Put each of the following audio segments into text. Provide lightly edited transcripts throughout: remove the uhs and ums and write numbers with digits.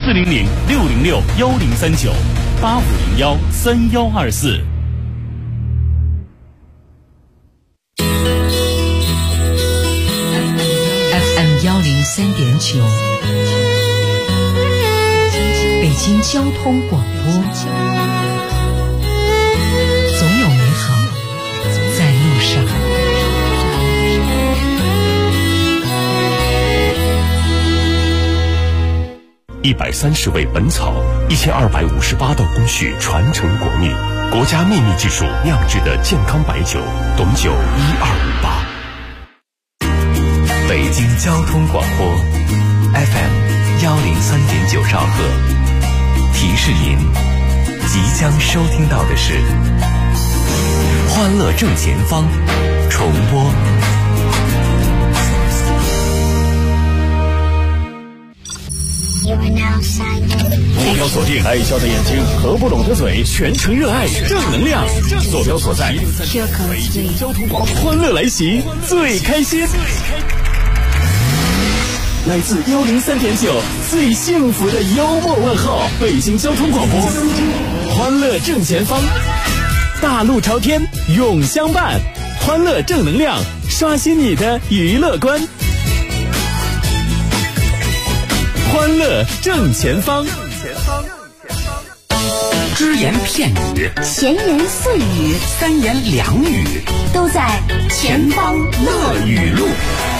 400-606-1039，8501-3124。 FM103.9，北京交通广播，总有美好在路上。 130味本草，1258道工序传承国秘，国家秘密技术酿制的健康白酒，董酒1258。 北京交通广播 FM103.9兆赫，提示您即将收听到的是《欢乐正前方》重播。 目标锁定，爱笑的眼睛和不拢的嘴，全程热爱正能量。坐标所在，北京交通广播，欢乐来袭，最开心。来自103.9最幸福的幽默问候，北京交通广播，欢乐正前方，大路朝天，永相伴，欢乐正能量，刷新你的娱乐观。欢乐正前方， 只言片语， 闲言碎语， 三言两语， 都在前方乐语录。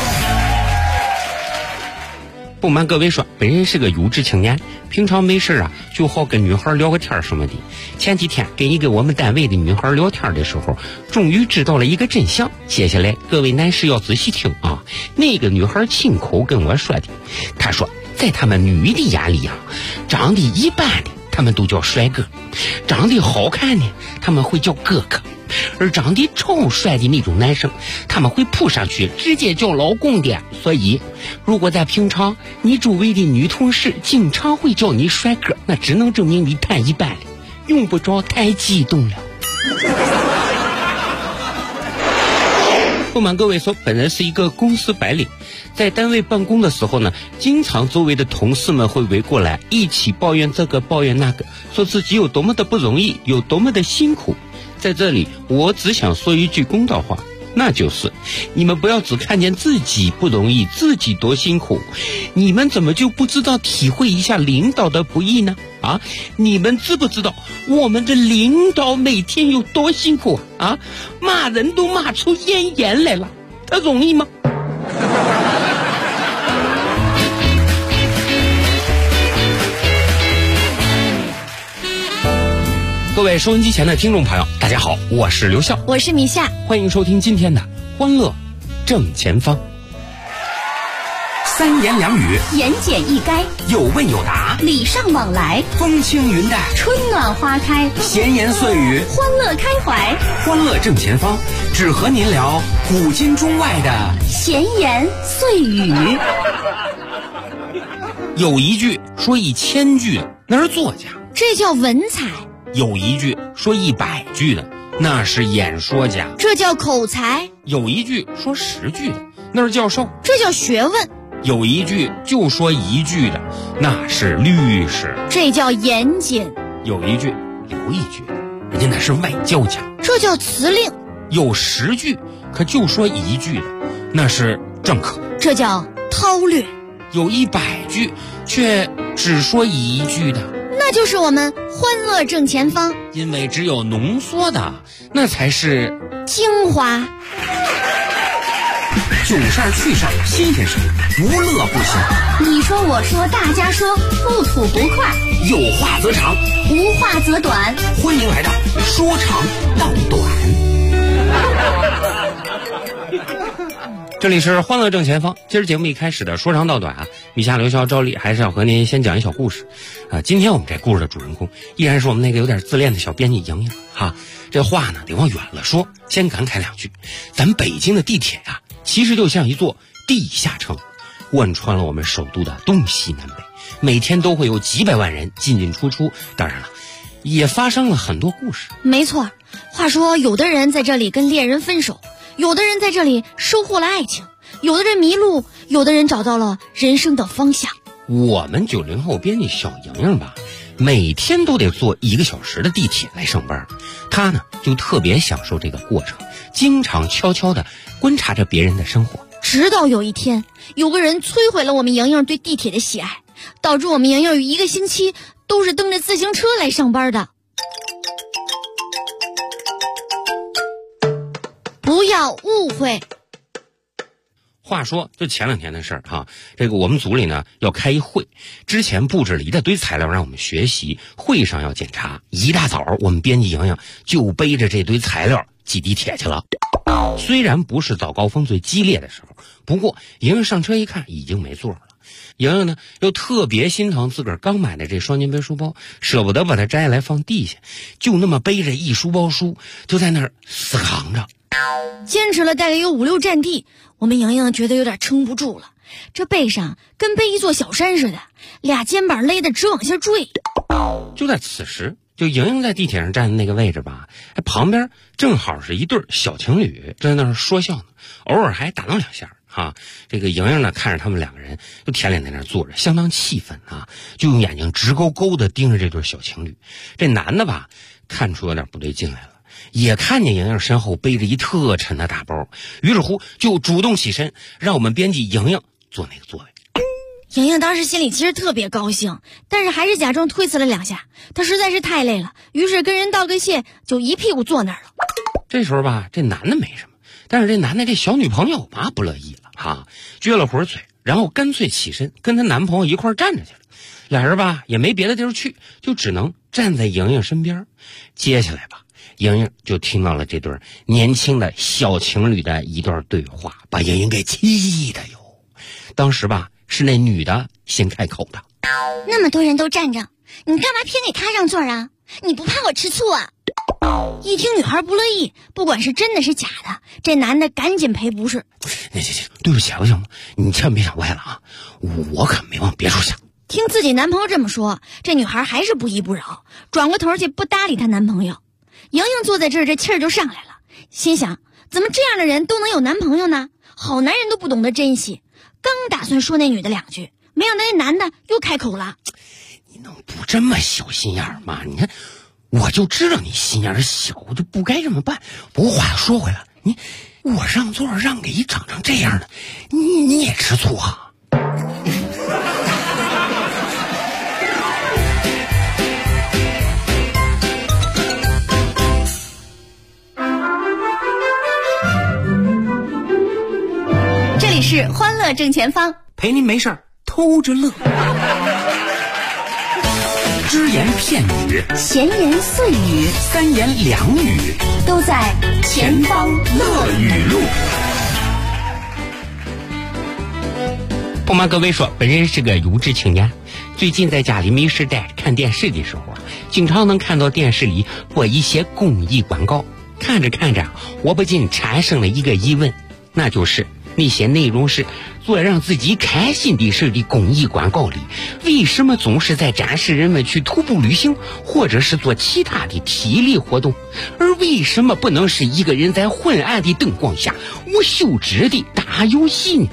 不瞒各位说，本人是个优质青年，平常没事啊就好跟女孩聊个天什么的。前几天跟一个我们单位的女孩聊天的时候，终于知道了一个真相。接下来各位男士要仔细听啊，那个女孩亲口跟我说的，她说在他们女的眼里啊，长得一般的他们都叫帅哥，长得好看的他们会叫哥哥，而长得超帅的那种男生他们会扑上去直接叫老公的。所以如果在平常你周围的女同事经常会叫你帅哥，那只能证明你太一般了，用不着太激动了。不瞒各位说，本人是一个公司白领，在单位办公的时候呢，经常周围的同事们会围过来一起抱怨这个抱怨那个，说自己有多么的不容易，有多么的辛苦。在这里我只想说一句公道话，那就是你们不要只看见自己不容易，自己多辛苦，你们怎么就不知道体会一下领导的不易呢？啊，你们知不知道我们的领导每天有多辛苦啊？骂人都骂出咽炎来了，他容易吗？各位收音机前的听众朋友，大家好，我是刘笑， 我是米夏， 欢迎收听今天的欢乐正前方。三言两语， 言简意赅， 有问有答， 礼尚往来， 风轻云淡， 春暖花开， 闲言碎语， 欢乐开怀。 欢乐正前方，只和您聊古今中外的闲言碎语。 有一句说1000句的，那是作家， 这叫文采； 有一句说100句的，那是演说家， 这叫口才； 有一句说10句的，那是教授， 这叫学问； 有一句就说1句的，那是律师， 这叫严谨； 有一句留一句的，人家那是外交家， 这叫辞令； 有10句可就说1句的，那是政客， 这叫韬略； 有100句却只说1句的， 那就是我们欢乐正前方。 因为只有浓缩的，那才是精华。 囧事儿趣事儿新鲜事儿，无乐不行。 你说我说大家说，不吐不快， 有话则长， 无话则短。 欢迎来到说长道短。这里是欢乐正前方，今儿节目一开始的说长道短啊，米夏刘潇照例还是要和您先讲一小故事啊。今天我们这故事的主人公依然是我们那个有点自恋的小编辑莹莹哈。这话呢得往远了说，先感慨两句，咱北京的地铁啊，其实就像一座地下城，贯穿了我们首都的东西南北，每天都会有几百万人进进出出。当然了，也发生了很多故事。 没错，话说有的人在这里跟恋人分手，有的人在这里收获了爱情，有的人迷路，有的人找到了人生的方向。 我们90后编辑小莹莹吧，每天都得坐1个小时的地铁来上班，她呢就特别享受这个过程，经常悄悄地观察着别人的生活。 直到有一天，有个人摧毁了我们莹莹对地铁的喜爱，导致我们莹莹有1个星期都是蹬着自行车来上班的。不要误会。 话说，就前2天的事儿哈，这个我们组里呢要开一会，之前布置了一大堆材料让我们学习，会上要检查。一大早，我们编辑莹莹就背着这堆材料挤地铁去了。虽然不是早高峰最激烈的时候，不过莹莹上车一看已经没座了。莹莹呢又特别心疼自个儿刚买的这双肩背书包，舍不得把它摘下来放地下，就那么背着一书包书就在那儿死扛着。 坚持了大概有5、6站地，我们莹莹觉得有点撑不住了，这背上跟背一座小山似的，2肩膀勒得直往下坠。 就在此时，就莹莹在地铁上站的那个位置吧，旁边正好是一对小情侣正在那儿说笑呢，偶尔还打闹2下啊。这个莹莹呢看着他们2个人就舔脸在那儿坐着，相当气愤啊，就用眼睛直勾勾的盯着这对小情侣。这男的吧看出有点不对劲来了，也看见莹莹身后背着一特沉的大包，于是乎就主动起身让我们编辑莹莹坐那个座位。 莹莹当时心里其实特别高兴，但是还是假装推辞了2下，她实在是太累了，于是跟人道个谢，就一屁股坐那儿了。 这时候吧，这男的没什么，但是这男的这小女朋友吧不乐意了哈，撅了会儿嘴，然后干脆起身跟她男朋友一块站着去了。俩人吧也没别的地儿去，就只能站在莹莹身边。接下来吧，莹莹就听到了这对年轻的小情侣的一段对话，把莹莹给气的哟。当时吧是那女的先开口的： 那么多人都站着，你干嘛偏给他让座啊？你不怕我吃醋啊？一听女孩不乐意，不管是真的是假的，这男的赶紧赔不是。 行，对不起行吗？你千万别想歪了啊，我可没往别处想。 听自己男朋友这么说，这女孩还是不依不饶，转过头去不搭理她男朋友。莹莹坐在这儿，这气儿就上来了，心想怎么这样的人都能有男朋友呢？好男人都不懂得珍惜。刚打算说那女的2句，没想到那男的又开口了： 你能不这么小心眼儿吗？你看我就知道你心眼小，我就不该这么办。不过话又说回来，我让座让给一长成这样的，你也吃醋啊？ 这里是欢乐正前方， 陪您没事偷着乐。只言片语， 闲言碎语 3言2语， 都在前方乐语录。 不瞒各位说，本人是个优质青年，最近在家里没事待看电视的时候经常能看到电视里播一些公益广告，看着看着我不禁产生了一个疑问，那就是那些内容是做让自己开心的事的公益广告里，为什么总是在展示人们去徒步旅行或者是做其他的体力活动，而为什么不能是一个人在昏暗的灯光下无休止的打游戏呢？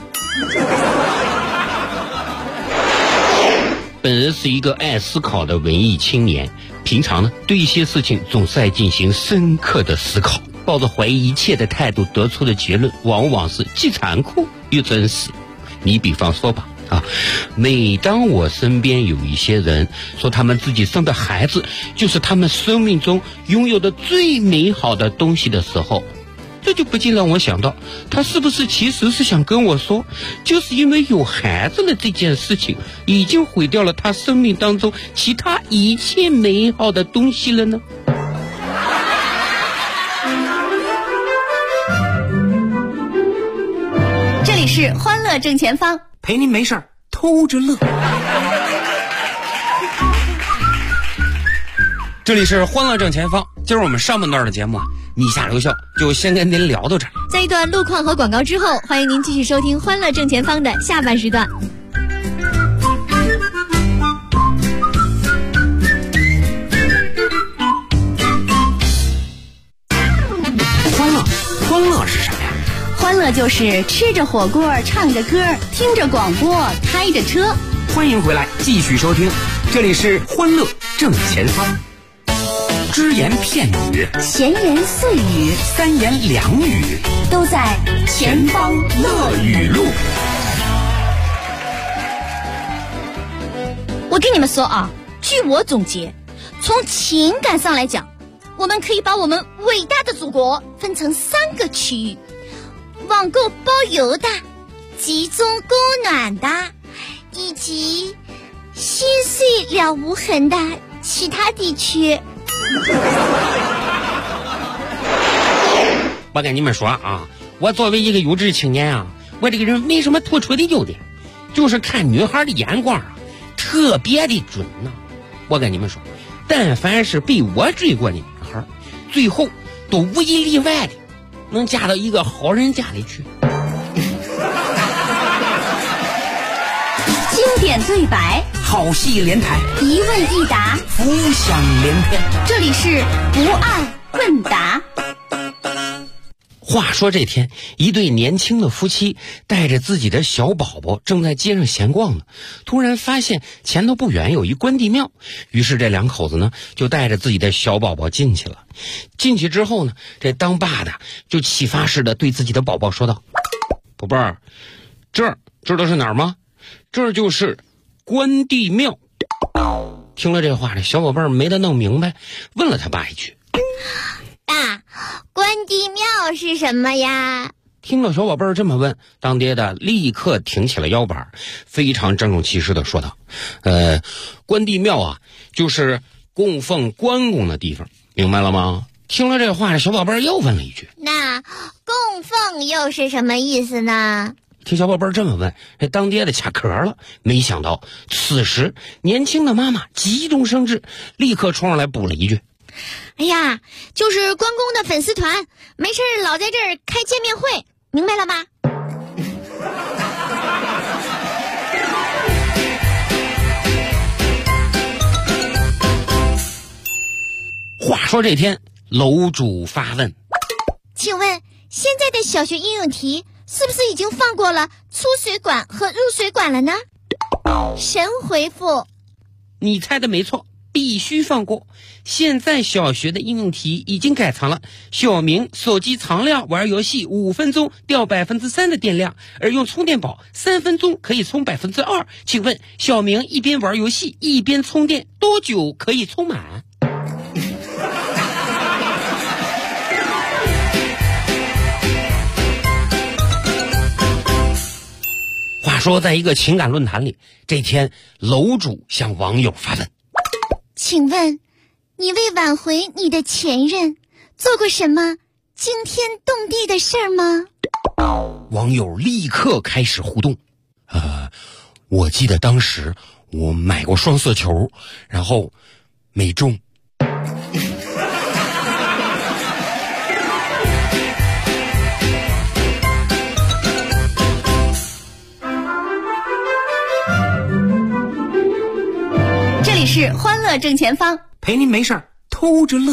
本人是一个爱思考的文艺青年，平常呢对一些事情总是爱进行深刻的思考，抱着怀疑一切的态度得出的结论往往是既残酷又真实。你比方说吧每当我身边有一些人说他们自己生的孩子就是他们生命中拥有的最美好的东西的时候，这就不禁让我想到，他是不是其实是想跟我说，就是因为有孩子的这件事情已经毁掉了他生命当中其他一切美好的东西了呢？ 这里是欢乐正前方， 陪您没事偷着乐。这里是欢乐正前方，今儿我们上半段的节目你下留校就先跟您聊到这儿。 在一段路况和广告之后，欢迎您继续收听欢乐正前方的下半时段。 欢乐是什么呀？ 欢乐就是吃着火锅，唱着歌，听着广播，开着车。 欢迎回来继续收听，这里是欢乐正前方。只言片语， 闲言碎语， 三言两语， 都在前方乐语录。我跟你们说啊，据我总结，从情感上来讲，我们可以把我们伟大的祖国分成3个区域：网购包邮的、集中供暖的，以及心碎了无痕的其他地区。 我跟你们说啊，我作为一个优质青年啊，我这个人没什么突出的优点，就是看女孩的眼光啊特别的准呐。我跟你们说，但凡是被我追过的女孩，最后都无一例外的能嫁到一个好人家里去。 经典对白， 好戏连台， 一问一答， 浮想联翩。 这里是不二问答。 话说这天，一对年轻的夫妻带着自己的小宝宝正在街上闲逛呢，突然发现前头不远有一关帝庙，于是这两口子呢就带着自己的小宝宝进去了。进去之后呢，这当爸的就启发似的对自己的宝宝说道：“宝贝儿，这儿知道是哪儿吗？这儿就是关帝庙。”听了这话，这小宝贝儿没得弄明白，问了他爸一句：“ 爸，关帝庙是什么呀？” 听了小宝贝儿这么问，当爹的立刻挺起了腰板，非常郑重其事的说道：“关帝庙啊，就是供奉关公的地方，明白了吗？”听了这话，小宝贝儿又问了一句：“ 那供奉又是什么意思呢？” 听小宝贝儿这么问，这当爹的卡壳了。没想到此时年轻的妈妈急中生智，立刻冲上来补了一句：“ 哎呀，就是关公的粉丝团，没事老在这儿开见面会，明白了吗？” 话说这天，楼主发问：“ 请问现在的小学应用题是不是已经放过了出水管和入水管了呢？”神回复：“ 你猜的没错，必须放过。现在小学的应用题已经改成了小明手机常亮玩游戏5分钟掉3%的电量，而用充电宝3分钟可以充2%。请问小明一边玩游戏一边充电，多久可以充满？”话说在一个情感论坛里，这天楼主向网友发问：“ 请问你为挽回你的前任做过什么惊天动地的事儿吗？” 网友立刻开始互动：“我记得当时我买过双色球，然后没中。” 这里是欢乐正前方， 陪您没事儿偷着乐。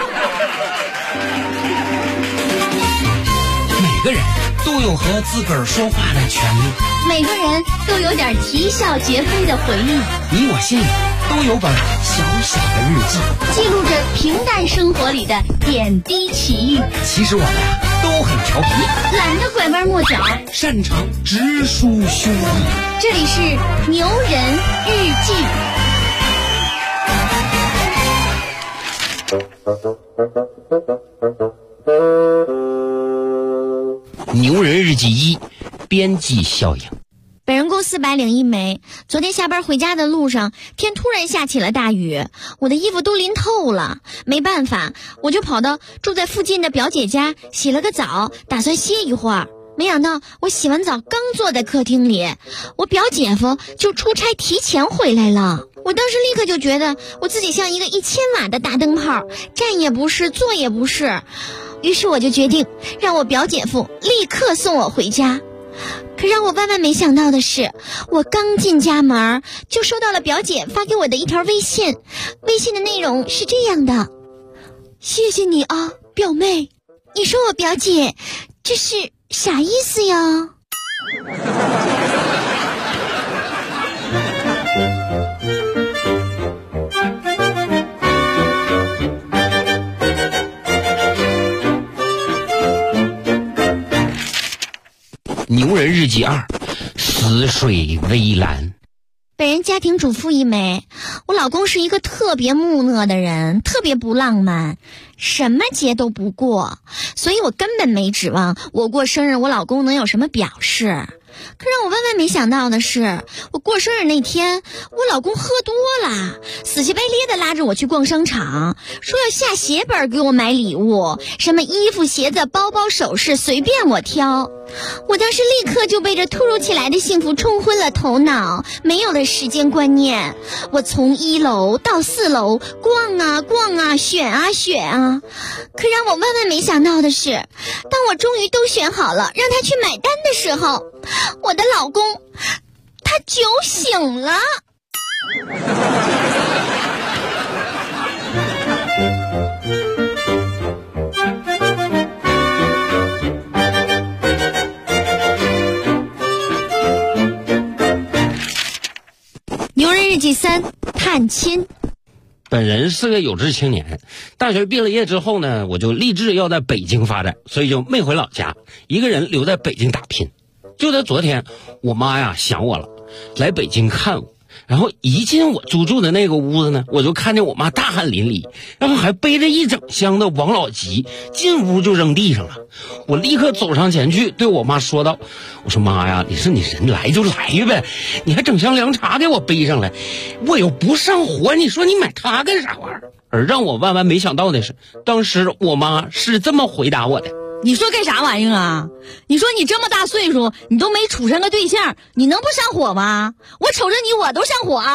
每个人都有和自个儿说话的权利， 每个人都有点啼笑皆非的回忆， 你我心里都有本小小的日记， 记录着平淡生活里的点滴奇遇。 其实我们都很调皮， 懒得拐弯抹角， 擅长直抒胸臆。 这里是牛人日记。 牛人日记1，边际效应。 本人共400领1枚。昨天下班回家的路上，天突然下起了大雨，我的衣服都淋透了。没办法，我就跑到住在附近的表姐家洗了个澡，打算歇一会儿。没想到我洗完澡刚坐在客厅里，我表姐夫就出差提前回来了。我当时立刻就觉得我自己像一个1000瓦的大灯泡，站也不是，坐也不是。于是我就决定让我表姐夫立刻送我回家。可让我万万没想到的是，我刚进家门就收到了表姐发给我的一条微信。微信的内容是这样的：谢谢你啊，表妹。你说我表姐这是啥意思呀？ 牛人日记2，似水微澜。 本人家庭主妇一枚，我老公是一个特别木讷的人，特别不浪漫，什么节都不过，所以我根本没指望我过生日我老公能有什么表示。可让我万万没想到的是，我过生日那天，我老公喝多了，死乞白咧的拉着我去逛商场，说要下血本给我买礼物，什么衣服、鞋子、包包、首饰，随便我挑。我当时立刻就被这突如其来的幸福冲昏了头脑，没有了时间观念。我从1楼到4楼逛啊逛啊，选啊选啊。可让我万万没想到的是，当我终于都选好了让他去买单的时候，我的老公他酒醒了。牛人日记3，探亲。 本人是个有志青年，大学毕了业之后呢，我就立志要在北京发展，所以就没回老家，一个人留在北京打拼。就在昨天，我妈呀想我了，来北京看我，然后一进我住的那个屋子呢，我就看见我妈大汗淋漓，然后还背着一整箱的王老吉，进屋就扔地上了。我立刻走上前去对我妈说道，我说妈呀，你说你人来就来呗，你还整箱凉茶给我背上来，我又不上火，你说你买它干啥玩意儿？而让我万万没想到的是，当时我妈是这么回答我的， 你说干啥玩意儿啊？你说你这么大岁数，你都没处上个对象，你能不上火吗？我瞅着你我都上火。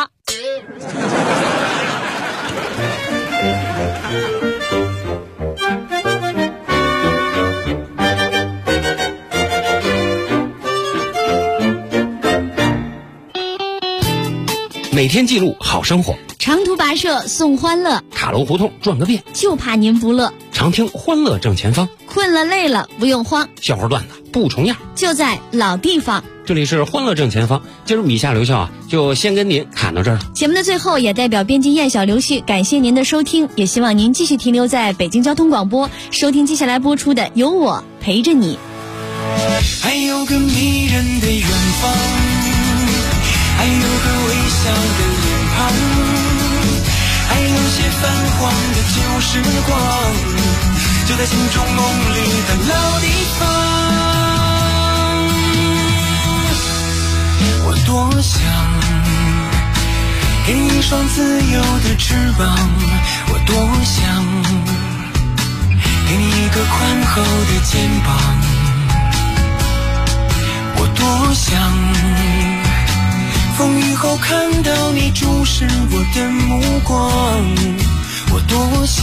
每天记录好生活， 长途跋涉送欢乐， 卡楼胡同转个遍， 就怕您不乐。 常听欢乐正前方， 困了累了不用慌， 笑话段子不重样， 就在老地方。 这里是欢乐正前方，今儿米夏刘笑就先跟您侃到这儿了。 节目的最后，也代表编辑燕小刘旭感谢您的收听，也希望您继续停留在北京交通广播，收听接下来播出的《有我陪着你》。 还有个迷人的远方，还有个微笑的脸庞，还有些泛黄的旧时光，就在心中梦里的老地方。我多想给你一双自由的翅膀，我多想给你一个宽厚的肩膀，我多想风雨后看到你注视我的目光，我多想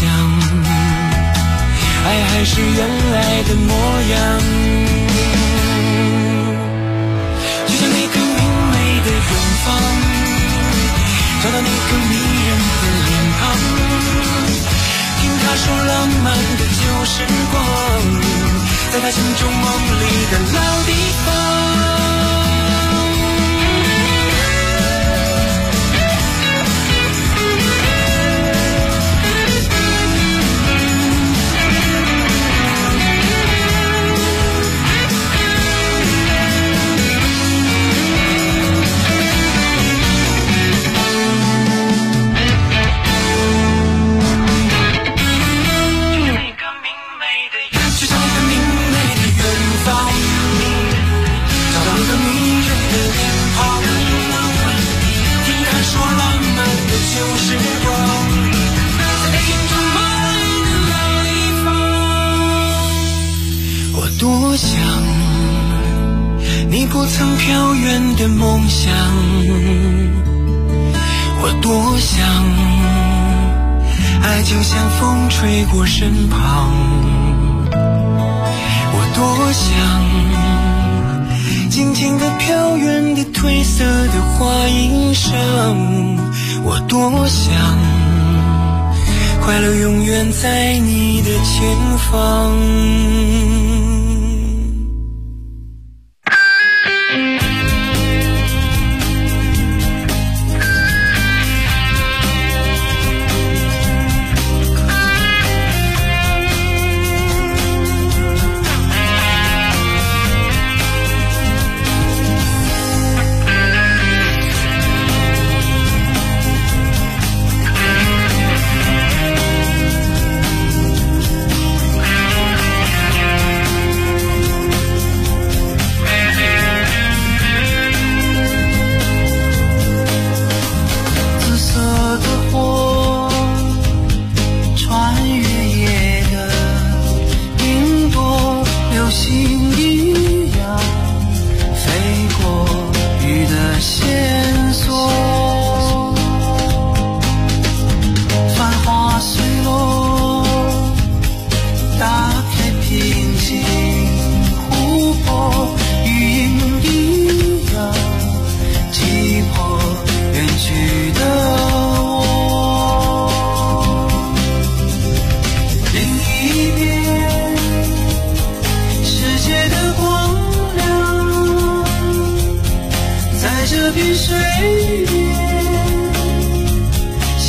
爱还是原来的模样，就像那个明媚的远方，找到那个迷人的脸庞，听他说浪漫的旧时光，在他心中梦里的老地方。多想你不曾飘远的梦想，我多想爱就像风吹过身旁，我多想静静地飘远的褪色的花衣裳，我多想快乐永远在你的前方。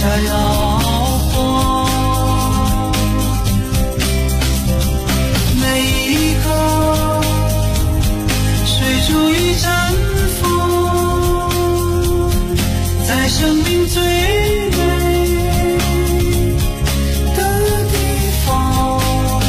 摇晃，每一个水珠与绽放，在生命最美的地方。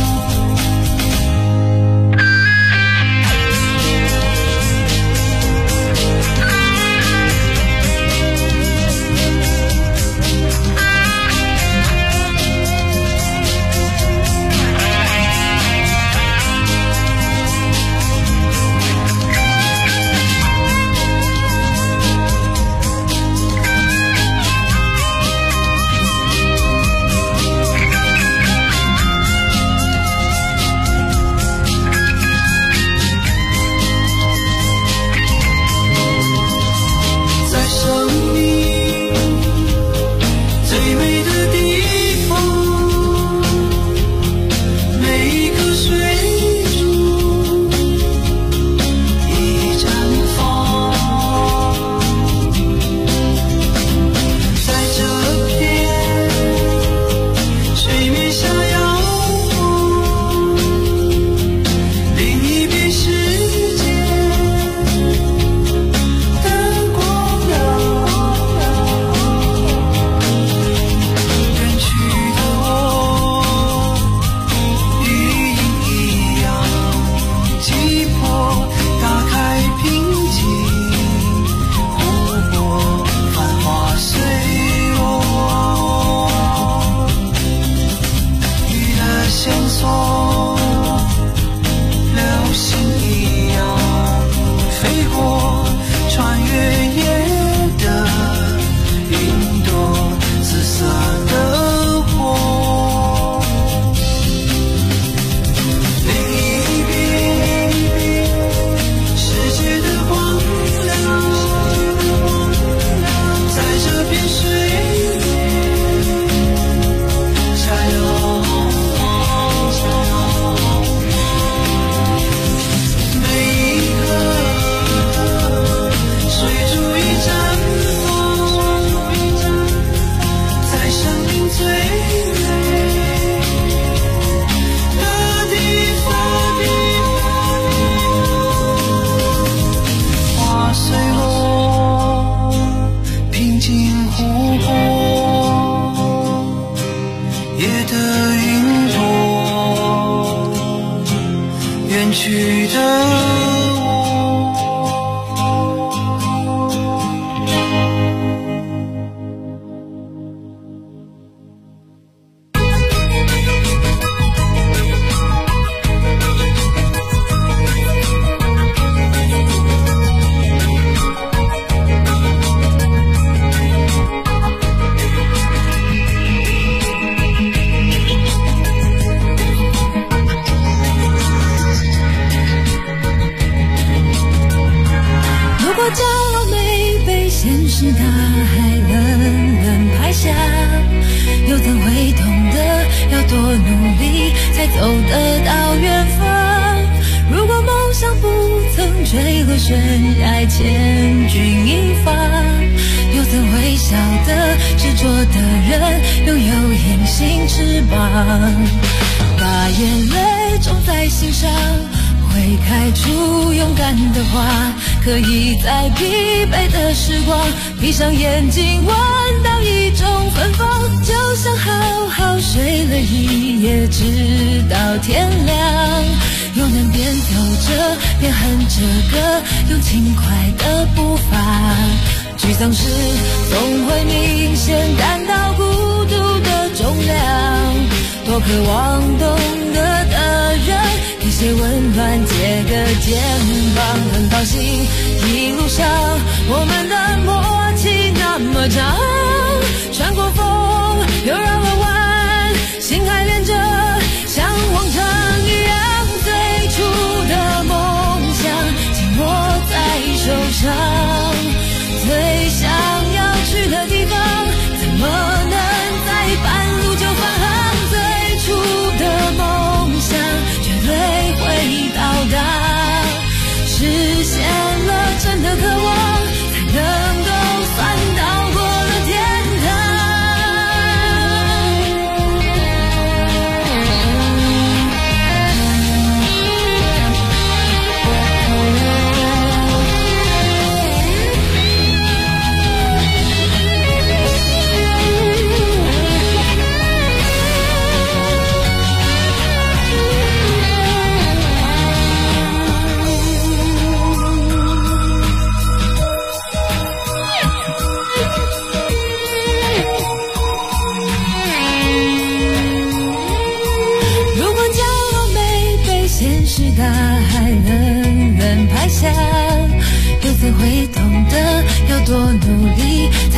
可以在疲惫的时光闭上眼睛，闻到一种芬芳，就像好好睡了一夜，直到天亮。又能边走着边哼着歌，用轻快的步伐。沮丧时总会明显感到孤独的重量，多渴望懂得的人一些温暖，借个肩膀。很高兴一路上我们的默契那么长，穿过风又绕了弯，心还连着像往常一样，最初的梦想紧握在手上，最想要去的地方怎么能在半路就返航，最初的梦想绝对会到达，实现了真的渴望，才能够算到过了天堂。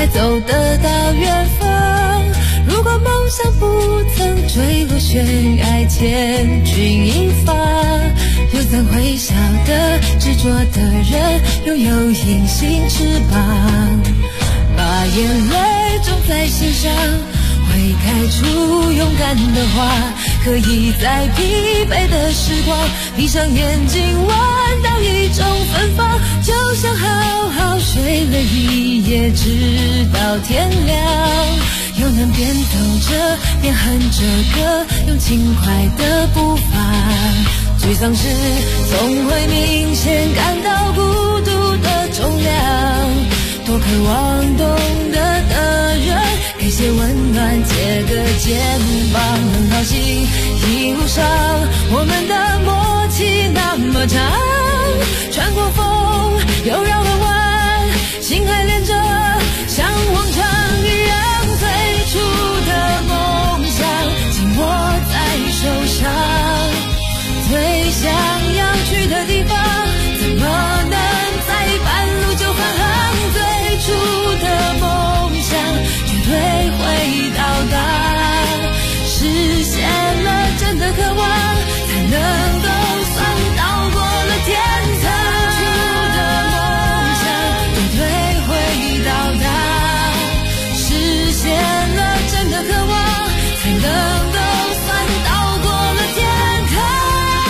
才走得到远方。如果梦想不曾坠落悬崖，千钧一发，又怎会晓得执着的人拥有隐形翅膀？把眼泪种在心上，会开出勇敢的花，可以在疲惫的时光闭上眼睛闻到一种芬芳，就像好好睡了一夜直到天亮，又能边走着边哼着歌，用轻快的步伐。沮丧时总会明显感到孤独的重量，多渴望懂得的人给些温暖，借个肩膀。很高兴一路上我们的默契那么长，穿过风又绕了弯，心还连着像往常一样，最初的梦想紧握在手上，最想要去的地方怎么能在半路就返航？最初的梦想绝对会到达，实现了真的渴望，才能够算到过了天堂。最初的梦想绝对会到达，实现了真的渴望，才能够算到过了天堂。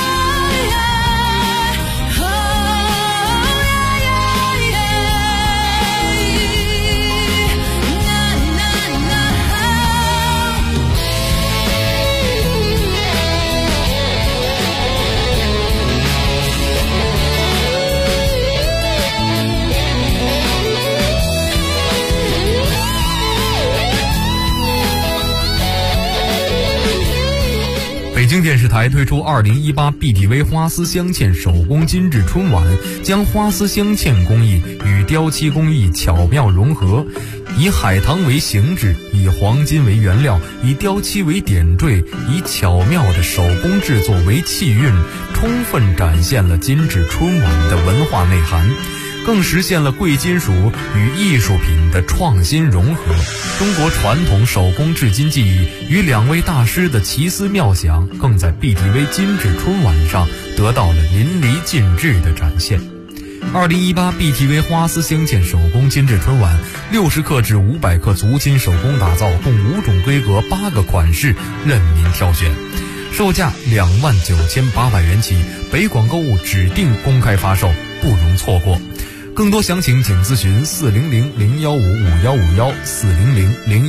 北京电视台推出2018 BTV 花丝镶嵌手工精致春晚，将花丝镶嵌工艺与雕漆工艺巧妙融合，以海棠为形制，以黄金为原料，以雕漆为点缀，以巧妙的手工制作为气韵，充分展现了精致春晚的文化内涵，更实现了贵金属与艺术品的创新融合。中国传统手工制金技艺与两位大师的奇思妙想，更在 BTV 精致春晚上得到了淋漓尽致的展现。2018 BTV 花丝镶嵌手工精致春晚，60克至500克足金手工打造，共5种规格8个款式，任您挑选，售价29800元起，北广购物指定公开发售，不容错过。更多详情请咨询400-0155-5151 400-01